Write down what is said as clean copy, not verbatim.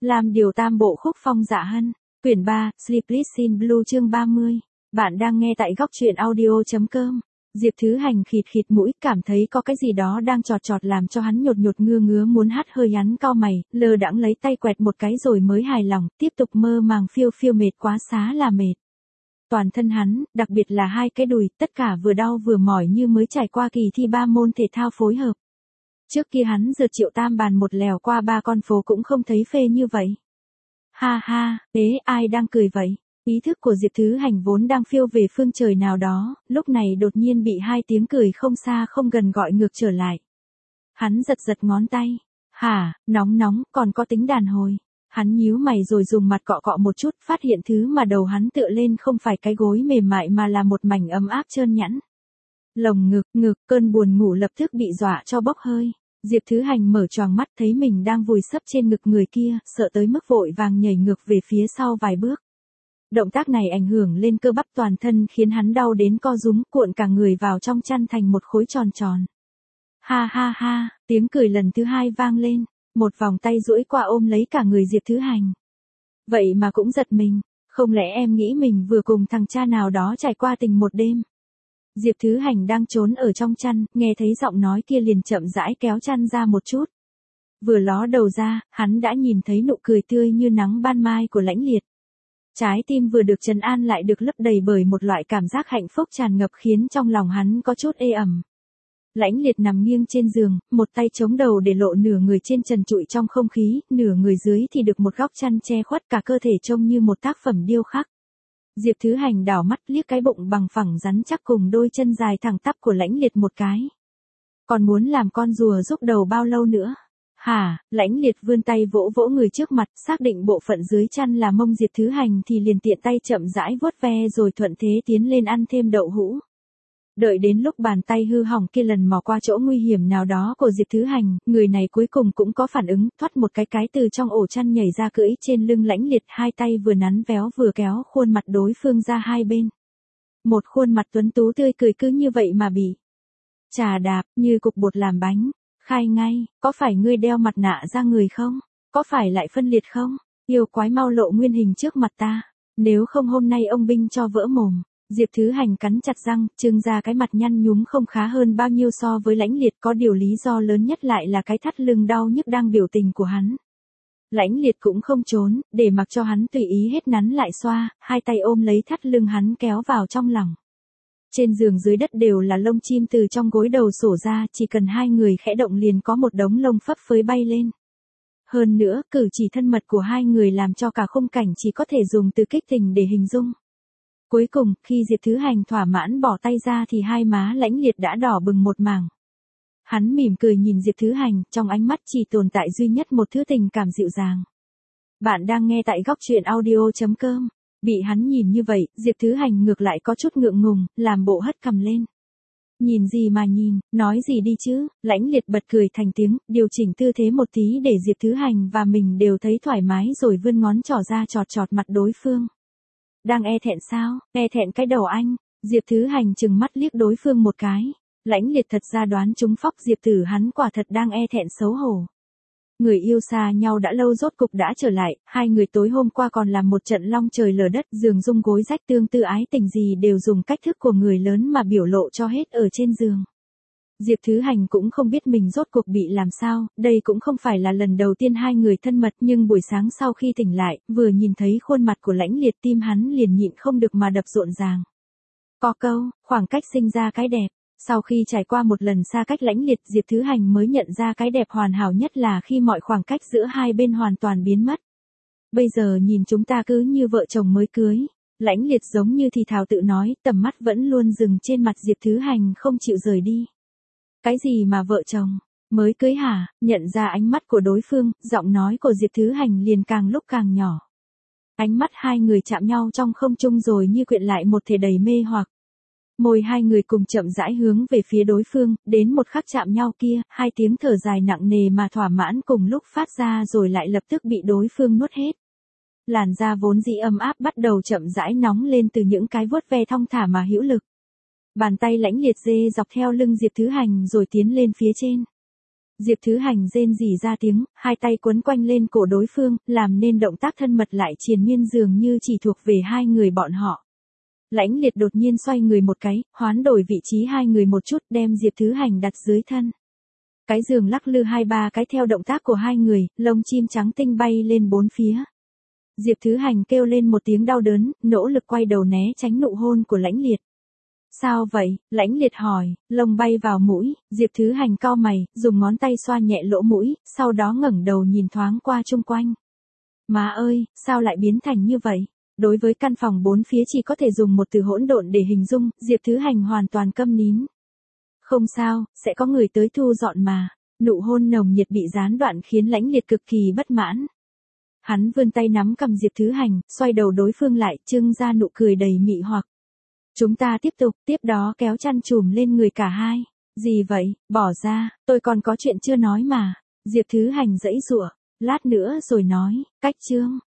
Làm điều tam bộ khúc phong dạ hân. Quyển 3, Sleepless in Blue chương 30. Bạn đang nghe tại góc truyện audio.com. Diệp Thứ Hành khịt khịt mũi, cảm thấy có cái gì đó đang chọt chọt làm cho hắn nhột nhột ngứa ngứa muốn hắt hơi, hắn cau mày, lơ đãng lấy tay quẹt một cái rồi mới hài lòng, tiếp tục mơ màng phiêu phiêu, mệt quá xá là mệt. Toàn thân hắn, đặc biệt là hai cái đùi, tất cả vừa đau vừa mỏi như mới trải qua kỳ thi 3 môn thể thao phối hợp. Trước kia hắn rượt Triệu Tam bàn một lèo qua 3 con phố cũng không thấy phê như vậy. Ha ha, ai đang cười vậy? Ý thức của Diệp Thứ Hành vốn đang phiêu về phương trời nào đó, lúc này đột nhiên bị hai tiếng cười không xa không gần gọi ngược trở lại. Hắn giật giật ngón tay. Hả, nóng, còn có tính đàn hồi. Hắn nhíu mày rồi dùng mặt cọ cọ một chút, phát hiện thứ mà đầu hắn tựa lên không phải cái gối mềm mại mà là một mảnh ấm áp trơn nhẵn. Lồng ngực, cơn buồn ngủ lập tức bị dọa cho bốc hơi. Diệp Thứ Hành mở choàng mắt thấy mình đang vùi sấp trên ngực người kia, sợ tới mức vội vàng nhảy ngược về phía sau vài bước. Động tác này ảnh hưởng lên cơ bắp toàn thân khiến hắn đau đến co rúm, cuộn cả người vào trong chăn thành một khối tròn tròn. Ha ha ha, tiếng cười lần thứ hai vang lên, một vòng tay duỗi qua ôm lấy cả người Diệp Thứ Hành. Vậy mà cũng giật mình, không lẽ em nghĩ mình vừa cùng thằng cha nào đó trải qua tình một đêm? Diệp Thứ Hành đang trốn ở trong chăn, nghe thấy giọng nói kia liền chậm rãi kéo chăn ra một chút. Vừa ló đầu ra, hắn đã nhìn thấy nụ cười tươi như nắng ban mai của Lãnh Liệt. Trái tim vừa được trấn an lại được lấp đầy bởi một loại cảm giác hạnh phúc tràn ngập khiến trong lòng hắn có chút ê ẩm. Lãnh Liệt nằm nghiêng trên giường, một tay chống đầu để lộ nửa người trên trần trụi trong không khí, nửa người dưới thì được một góc chăn che khuất, cả cơ thể trông như một tác phẩm điêu khắc. Diệp Thứ Hành đảo mắt liếc cái bụng bằng phẳng rắn chắc cùng đôi chân dài thẳng tắp của Lãnh Liệt một cái. Còn muốn làm con rùa rúc đầu bao lâu nữa? Hả? Lãnh Liệt vươn tay vỗ vỗ người trước mặt, xác định bộ phận dưới chăn là mông Diệp Thứ Hành thì liền tiện tay chậm rãi vuốt ve rồi thuận thế tiến lên ăn thêm đậu hũ. Đợi đến lúc bàn tay hư hỏng kia lần mò qua chỗ nguy hiểm nào đó của Diệp Thứ Hành, người này cuối cùng cũng có phản ứng, thoát một cái từ trong ổ chăn nhảy ra cưỡi trên lưng Lãnh Liệt, hai tay vừa nắn véo vừa kéo khuôn mặt đối phương ra hai bên. Một khuôn mặt tuấn tú tươi cười cứ như vậy mà bị chà đạp như cục bột làm bánh. Khai ngay, có phải ngươi đeo mặt nạ ra người không? Có phải lại phân liệt không? Yêu quái mau lộ nguyên hình trước mặt ta. Nếu không hôm nay ông binh cho vỡ mồm. Diệp Thứ Hành cắn chặt răng, trưng ra cái mặt nhăn nhúm không khá hơn bao nhiêu so với Lãnh Liệt, có điều lý do lớn nhất lại là cái thắt lưng đau nhức đang biểu tình của hắn. Lãnh Liệt cũng không trốn, để mặc cho hắn tùy ý hết nắn lại xoa, hai tay ôm lấy thắt lưng hắn kéo vào trong lòng. Trên giường dưới đất đều là lông chim từ trong gối đầu xổ ra, chỉ cần hai người khẽ động liền có một đống lông phấp phới bay lên. Hơn nữa, cử chỉ thân mật của hai người làm cho cả khung cảnh chỉ có thể dùng từ kích tình để hình dung. Cuối cùng, khi Diệp Thứ Hành thỏa mãn bỏ tay ra thì hai má Lãnh Liệt đã đỏ bừng một mảng. Hắn mỉm cười nhìn Diệp Thứ Hành, trong ánh mắt chỉ tồn tại duy nhất một thứ tình cảm dịu dàng. Bạn đang nghe tại góc truyện audio.com. Bị hắn nhìn như vậy, Diệp Thứ Hành ngược lại có chút ngượng ngùng, làm bộ hất cằm lên. Nhìn gì mà nhìn, nói gì đi chứ? Lãnh Liệt bật cười thành tiếng, điều chỉnh tư thế một tí để Diệp Thứ Hành và mình đều thấy thoải mái rồi vươn ngón trỏ ra chọt chọt mặt đối phương. Đang e thẹn sao? E thẹn cái đầu anh. Diệp Thứ Hành trừng mắt liếc đối phương một cái. Lãnh Liệt thật ra đoán trúng phóc Diệp Tử hắn quả thật đang e thẹn xấu hổ. Người yêu xa nhau đã lâu rốt cục đã trở lại, hai người tối hôm qua còn làm một trận long trời lở đất, giường rung gối rách tương tư ái tình gì đều dùng cách thức của người lớn mà biểu lộ cho hết ở trên giường. Diệp Thứ Hành cũng không biết mình rốt cuộc bị làm sao, đây cũng không phải là lần đầu tiên hai người thân mật, nhưng buổi sáng sau khi tỉnh lại, vừa nhìn thấy khuôn mặt của Lãnh Liệt tim hắn liền nhịn không được mà đập rộn ràng. Có câu, khoảng cách sinh ra cái đẹp. Sau khi trải qua một lần xa cách Lãnh Liệt, Diệp Thứ Hành mới nhận ra cái đẹp hoàn hảo nhất là khi mọi khoảng cách giữa hai bên hoàn toàn biến mất. Bây giờ nhìn chúng ta cứ như vợ chồng mới cưới. Lãnh Liệt giống như thì thào tự nói, tầm mắt vẫn luôn dừng trên mặt Diệp Thứ Hành không chịu rời đi. Cái gì mà vợ chồng? Mới cưới hả? Nhận ra ánh mắt của đối phương, giọng nói của Diệp Thứ Hành liền càng lúc càng nhỏ. Ánh mắt hai người chạm nhau trong không trung rồi như quyện lại một thể đầy mê hoặc. Môi hai người cùng chậm rãi hướng về phía đối phương, đến một khắc chạm nhau kia, hai tiếng thở dài nặng nề mà thỏa mãn cùng lúc phát ra rồi lại lập tức bị đối phương nuốt hết. Làn da vốn dĩ ấm áp bắt đầu chậm rãi nóng lên từ những cái vuốt ve thong thả mà hữu lực. Bàn tay Lãnh Liệt dê dọc theo lưng Diệp Thứ Hành rồi tiến lên phía trên. Diệp Thứ Hành rên rỉ ra tiếng, hai tay quấn quanh lên cổ đối phương, làm nên động tác thân mật lại triền miên dường như chỉ thuộc về hai người bọn họ. Lãnh Liệt đột nhiên xoay người một cái, hoán đổi vị trí hai người một chút, đem Diệp Thứ Hành đặt dưới thân. Cái giường lắc lư hai ba cái theo động tác của hai người, lông chim trắng tinh bay lên bốn phía. Diệp Thứ Hành kêu lên một tiếng đau đớn, nỗ lực quay đầu né tránh nụ hôn của Lãnh Liệt. Sao vậy? Lãnh Liệt hỏi, lông bay vào mũi, Diệp Thứ Hành cau mày, dùng ngón tay xoa nhẹ lỗ mũi, sau đó ngẩng đầu nhìn thoáng qua chung quanh. Má ơi, sao lại biến thành như vậy? Đối với căn phòng bốn phía chỉ có thể dùng một từ hỗn độn để hình dung, Diệp Thứ Hành hoàn toàn câm nín. Không sao, sẽ có người tới thu dọn mà. Nụ hôn nồng nhiệt bị gián đoạn khiến Lãnh Liệt cực kỳ bất mãn. Hắn vươn tay nắm cầm Diệp Thứ Hành, xoay đầu đối phương lại, trưng ra nụ cười đầy mị hoặc. Chúng ta tiếp tục, tiếp đó kéo chăn trùm lên người cả hai. Gì vậy, bỏ ra, tôi còn có chuyện chưa nói mà. Diệp Thứ Hành giãy giụa, lát nữa rồi nói, cách chương.